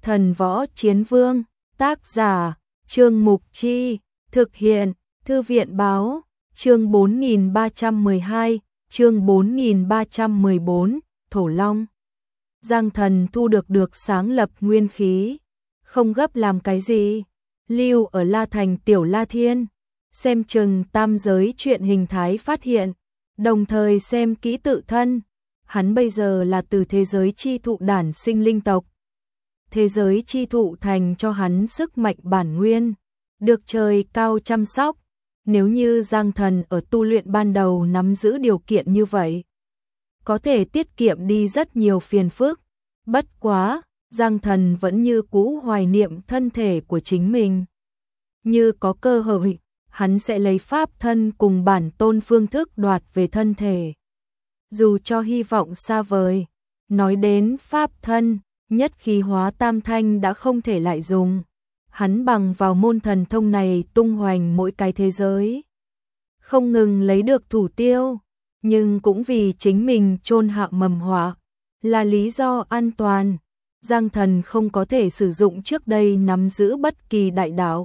Thần Võ Chiến Vương, tác giả, Trương Mục Chi, thực hiện, Thư viện Báo, chương 4312, chương 4314, Thổ Long. Giang Thần thu được sáng lập nguyên khí, không gấp làm cái gì, lưu ở La Thành Tiểu La Thiên, xem chừng tam giới chuyện hình thái phát hiện, đồng thời xem kỹ tự thân. Hắn bây giờ là từ thế giới chi thụ đản sinh linh tộc. Thế giới chi thụ thành cho hắn sức mạnh bản nguyên, được trời cao chăm sóc. Nếu như Giang Thần ở tu luyện ban đầu nắm giữ điều kiện như vậy, có thể tiết kiệm đi rất nhiều phiền phức. Bất quá, Giang Thần vẫn như cũ hoài niệm thân thể của chính mình. Như có cơ hội, hắn sẽ lấy pháp thân cùng bản tôn phương thức đoạt về thân thể. Dù cho hy vọng xa vời, nói đến pháp thân, nhất khí hóa tam thanh đã không thể lại dùng. Hắn bằng vào môn thần thông này tung hoành mỗi cái thế giới, không ngừng lấy được thủ tiêu, nhưng cũng vì chính mình chôn hạ mầm họa, là lý do an toàn. Giang Thần không có thể sử dụng trước đây nắm giữ bất kỳ đại đạo,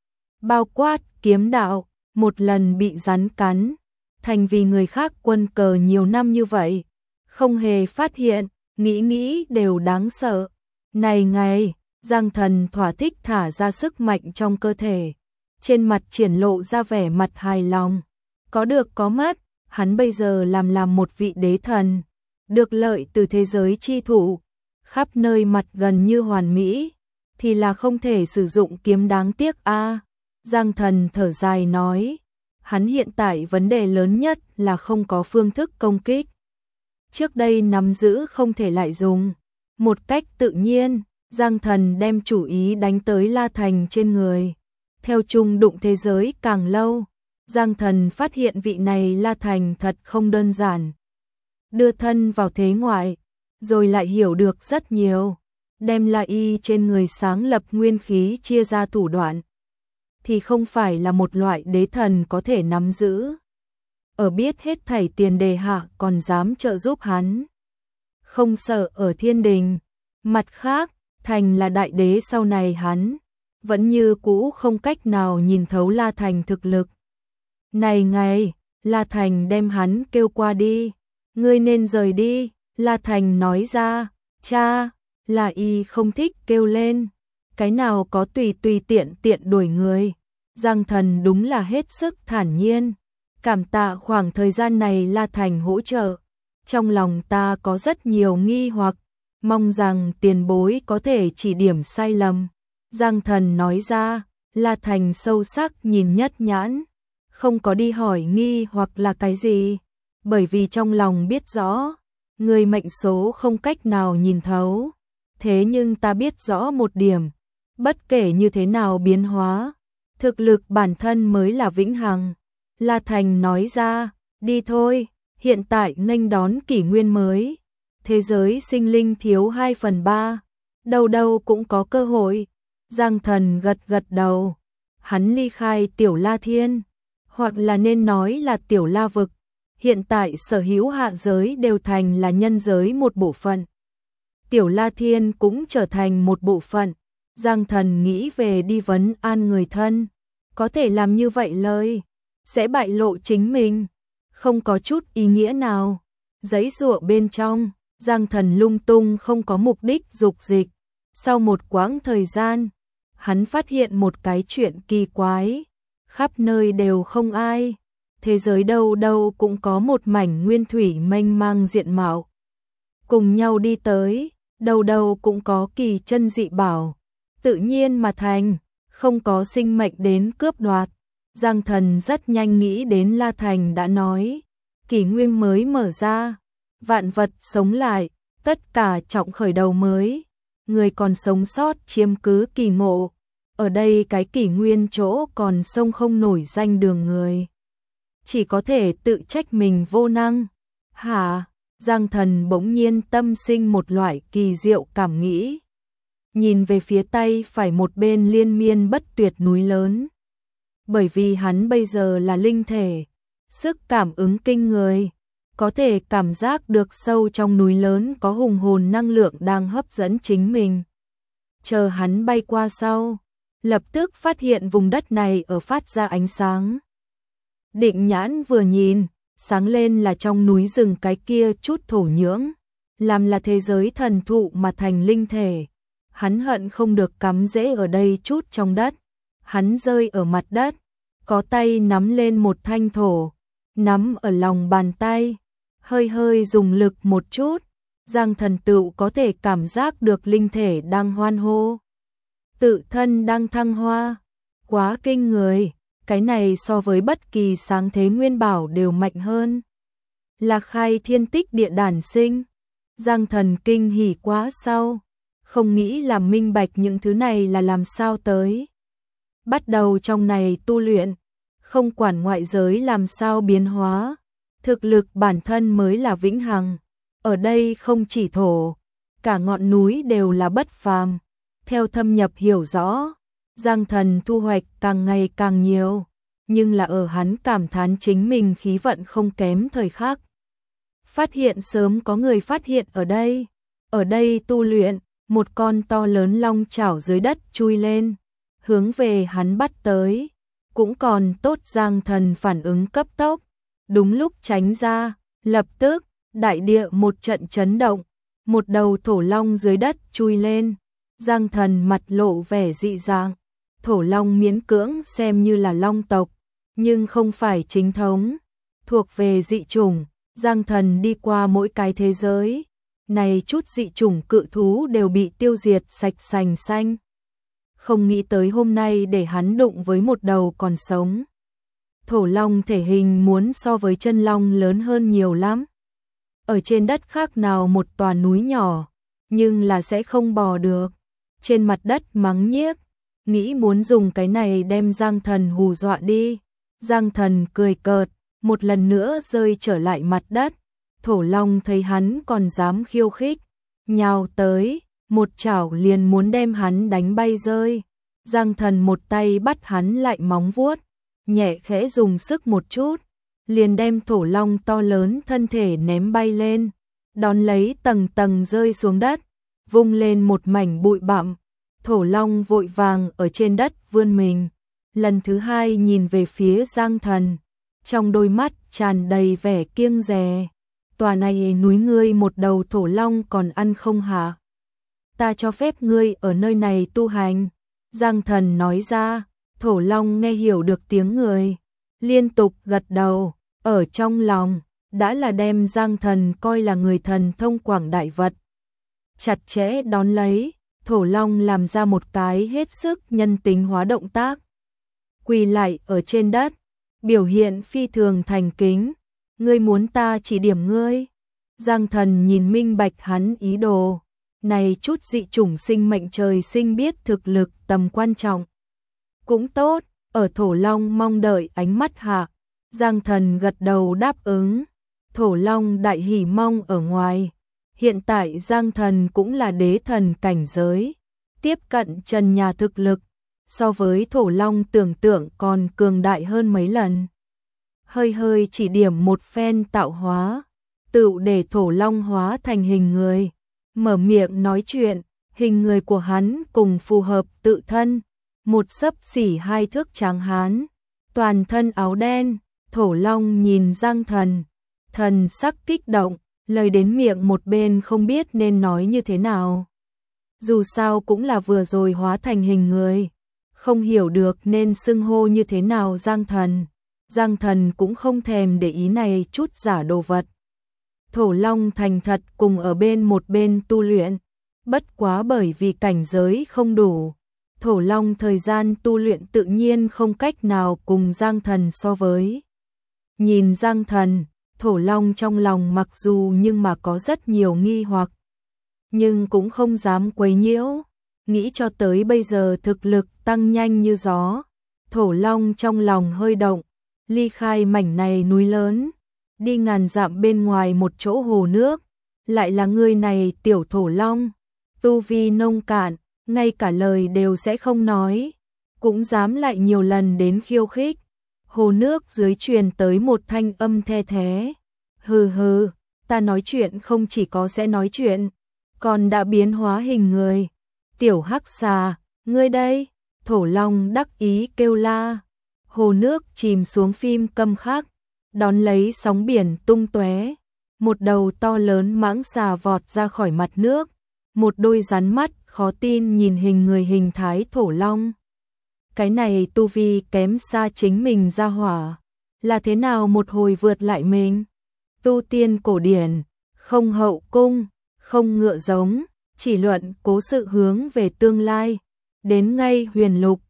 bao quát kiếm đạo, một lần bị rắn cắn, thành vì người khác quân cờ nhiều năm như vậy, không hề phát hiện, nghĩ đều đáng sợ. Này ngày, Giang Thần thỏa thích thả ra sức mạnh trong cơ thể, trên mặt triển lộ ra vẻ mặt hài lòng. Có được có mất, hắn bây giờ làm một vị đế thần, được lợi từ thế giới chi thụ, khắp nơi mặt gần như hoàn mỹ, thì là không thể sử dụng kiếm đáng tiếc a. Giang Thần thở dài nói, hắn hiện tại vấn đề lớn nhất là không có phương thức công kích. Trước đây nắm giữ không thể lại dùng. Một cách tự nhiên, Giang Thần đem chủ ý đánh tới La Thành trên người. Theo chung đụng thế giới càng lâu, Giang Thần phát hiện vị này La Thành thật không đơn giản. Đưa thân vào thế ngoại, rồi lại hiểu được rất nhiều, đem La Y trên người sáng lập nguyên khí chia ra thủ đoạn, thì không phải là một loại đế thần có thể nắm giữ. Ở biết hết thảy tiền đề hạ còn dám trợ giúp hắn, không sợ ở thiên đình. Mặt khác, Thành là đại đế sau này hắn vẫn như cũ không cách nào nhìn thấu La Thành thực lực. Này ngày, La Thành đem hắn kêu qua đi, ngươi nên rời đi. La Thành nói ra, cha, La Y không thích kêu lên, cái nào có tùy tiện đuổi người. Giang Thần đúng là hết sức thản nhiên, cảm tạ khoảng thời gian này La Thành hỗ trợ, trong lòng ta có rất nhiều nghi hoặc, mong rằng tiền bối có thể chỉ điểm sai lầm. Giang Thần nói ra, La Thành sâu sắc nhìn nhất nhãn, không có đi hỏi nghi hoặc là cái gì, bởi vì trong lòng biết rõ, người mệnh số không cách nào nhìn thấu. Thế nhưng ta biết rõ một điểm, bất kể như thế nào biến hóa, thực lực bản thân mới là vĩnh hằng. La Thành nói ra, đi thôi, hiện tại nghênh đón kỷ nguyên mới. Thế giới sinh linh thiếu 2/3, đâu cũng có cơ hội. Giang Thần gật đầu, hắn ly khai Tiểu La Thiên, hoặc là nên nói là Tiểu La Vực. Hiện tại sở hữu hạ giới đều thành là nhân giới một bộ phận. Tiểu La Thiên cũng trở thành một bộ phận. Giang Thần nghĩ về đi vấn an người thân, có thể làm như vậy lời sẽ bại lộ chính mình, không có chút ý nghĩa nào. Giấy giụa bên trong, Giang Thần lung tung không có mục đích dục dịch. Sau một quãng thời gian, hắn phát hiện một cái chuyện kỳ quái, khắp nơi đều không ai, thế giới đâu cũng có một mảnh nguyên thủy mênh mang diện mạo. Cùng nhau đi tới, đâu cũng có kỳ chân dị bảo, tự nhiên mà thành, không có sinh mệnh đến cướp đoạt. Giang Thần rất nhanh nghĩ đến La Thành đã nói, kỷ nguyên mới mở ra, vạn vật sống lại, tất cả trọng khởi đầu mới, người còn sống sót chiếm cứ kỳ ngộ. Ở đây cái kỷ nguyên chỗ còn sông không nổi danh đường người, chỉ có thể tự trách mình vô năng. Hả? Giang Thần bỗng nhiên tâm sinh một loại kỳ diệu cảm nghĩ. Nhìn về phía tay phải một bên liên miên bất tuyệt núi lớn. Bởi vì hắn bây giờ là linh thể, sức cảm ứng kinh người, có thể cảm giác được sâu trong núi lớn có hùng hồn năng lượng đang hấp dẫn chính mình. chờ hắn bay qua sau, lập tức phát hiện vùng đất này ở phát ra ánh sáng. Định nhãn vừa nhìn, sáng lên là trong núi rừng cái kia chút thổ nhưỡng, làm là thế giới thần thụ mà thành linh thể. Hắn hận không được cắm rễ ở đây chút trong đất. Hắn rơi ở mặt đất, có tay nắm lên một thanh thổ, nắm ở lòng bàn tay, hơi hơi dùng lực một chút, Giang Thần Tựu có thể cảm giác được linh thể đang hoan hô, tự thân đang thăng hoa, quá kinh người, cái này so với bất kỳ sáng thế nguyên bảo đều mạnh hơn. Là khai thiên tích địa đản sinh, Giang Thần kinh hỉ quá sau, không nghĩ là minh bạch những thứ này là làm sao tới. Bắt đầu trong này tu luyện, không quản ngoại giới làm sao biến hóa, thực lực bản thân mới là vĩnh hằng. Ở đây không chỉ thổ, cả ngọn núi đều là bất phàm. Theo thâm nhập hiểu rõ, Giang Thần thu hoạch càng ngày càng nhiều, nhưng là ở hắn cảm thán chính mình khí vận không kém thời khắc. Phát hiện sớm có người phát hiện ở đây tu luyện, một con to lớn long chảo dưới đất chui lên, hướng về hắn bắt tới, cũng còn tốt Giang Thần phản ứng cấp tốc, đúng lúc tránh ra, lập tức, đại địa một trận chấn động, một đầu thổ long dưới đất chui lên, Giang Thần mặt lộ vẻ dị dạng, thổ long miễn cưỡng xem như là long tộc, nhưng không phải chính thống, thuộc về dị chủng, Giang Thần đi qua mỗi cái thế giới, này chút dị chủng cự thú đều bị tiêu diệt sạch sành xanh. Không nghĩ tới hôm nay để hắn đụng với một đầu còn sống. Thổ long thể hình muốn so với chân long lớn hơn nhiều lắm. Ở trên đất khác nào một tòa núi nhỏ, nhưng là sẽ không bò được. Trên mặt đất mắng nhiếc, nghĩ muốn dùng cái này đem Giang Thần hù dọa đi. Giang Thần cười cợt, một lần nữa rơi trở lại mặt đất. Thổ long thấy hắn còn dám khiêu khích, nhào tới, một chảo liền muốn đem hắn đánh bay rơi. Giang Thần một tay bắt hắn lại móng vuốt, nhẹ khẽ dùng sức một chút, liền đem thổ long to lớn thân thể ném bay lên, đón lấy tầng tầng rơi xuống đất, vung lên một mảnh bụi bặm. Thổ long vội vàng ở trên đất vươn mình, lần thứ hai nhìn về phía Giang Thần, trong đôi mắt tràn đầy vẻ kiêng dè. Tòa này núi ngươi một đầu thổ long còn ăn không hả? Ta cho phép ngươi ở nơi này tu hành. Giang Thần nói ra, thổ long nghe hiểu được tiếng người, liên tục gật đầu, ở trong lòng, đã là đem Giang Thần coi là người thần thông quảng đại vật. Chặt chẽ đón lấy, thổ long làm ra một cái hết sức nhân tính hóa động tác. Quỳ lại ở trên đất, biểu hiện phi thường thành kính. Ngươi muốn ta chỉ điểm ngươi? Giang Thần nhìn minh bạch hắn ý đồ. Này chút dị chủng sinh mệnh trời sinh biết thực lực tầm quan trọng. Cũng tốt, ở thổ long mong đợi ánh mắt hạ. Giang Thần gật đầu đáp ứng. Thổ long đại hỉ mong ở ngoài. Hiện tại Giang Thần cũng là đế thần cảnh giới. Tiếp cận trần nhà thực lực. So với thổ long tưởng tượng còn cường đại hơn mấy lần. Hơi hơi chỉ điểm một phen tạo hóa, tựu để thổ long hóa thành hình người, mở miệng nói chuyện, hình người của hắn cùng phù hợp tự thân, một xấp xỉ 2 thước tráng hán, toàn thân áo đen, thổ long nhìn Giang Thần, thần sắc kích động, lời đến miệng một bên không biết nên nói như thế nào. Dù sao cũng là vừa rồi hóa thành hình người, không hiểu được nên xưng hô như thế nào Giang Thần. Giang Thần cũng không thèm để ý này chút giả đồ vật. Thổ long thành thật cùng ở một bên tu luyện, bất quá bởi vì cảnh giới không đủ. Thổ long thời gian tu luyện tự nhiên không cách nào cùng Giang Thần so với. Nhìn Giang Thần, thổ long trong lòng mặc dù nhưng mà có rất nhiều nghi hoặc, nhưng cũng không dám quấy nhiễu, nghĩ cho tới bây giờ thực lực tăng nhanh như gió. Thổ long trong lòng hơi động, ly khai mảnh này núi lớn, đi ngàn dặm bên ngoài một chỗ hồ nước, lại là người này tiểu thổ long, tu vi nông cạn, ngay cả lời đều sẽ không nói, cũng dám lại nhiều lần đến khiêu khích. Hồ nước dưới truyền tới một thanh âm the thé, hừ hừ, ta nói chuyện không chỉ có sẽ nói chuyện, còn đã biến hóa hình người. Tiểu hắc xà, ngươi đây, Thổ Long đắc ý kêu la. Hồ nước chìm xuống phim câm khắc, đón lấy sóng biển tung tóe. Một đầu to lớn mãng xà vọt ra khỏi mặt nước, một đôi rắn mắt khó tin nhìn hình người hình thái Thổ Long. Cái này tu vi kém xa chính mình ra hỏa, là thế nào một hồi vượt lại mình? Tu tiên cổ điển, không hậu cung, không ngựa giống, chỉ luận cố sự hướng về tương lai. Đến ngay huyền lục,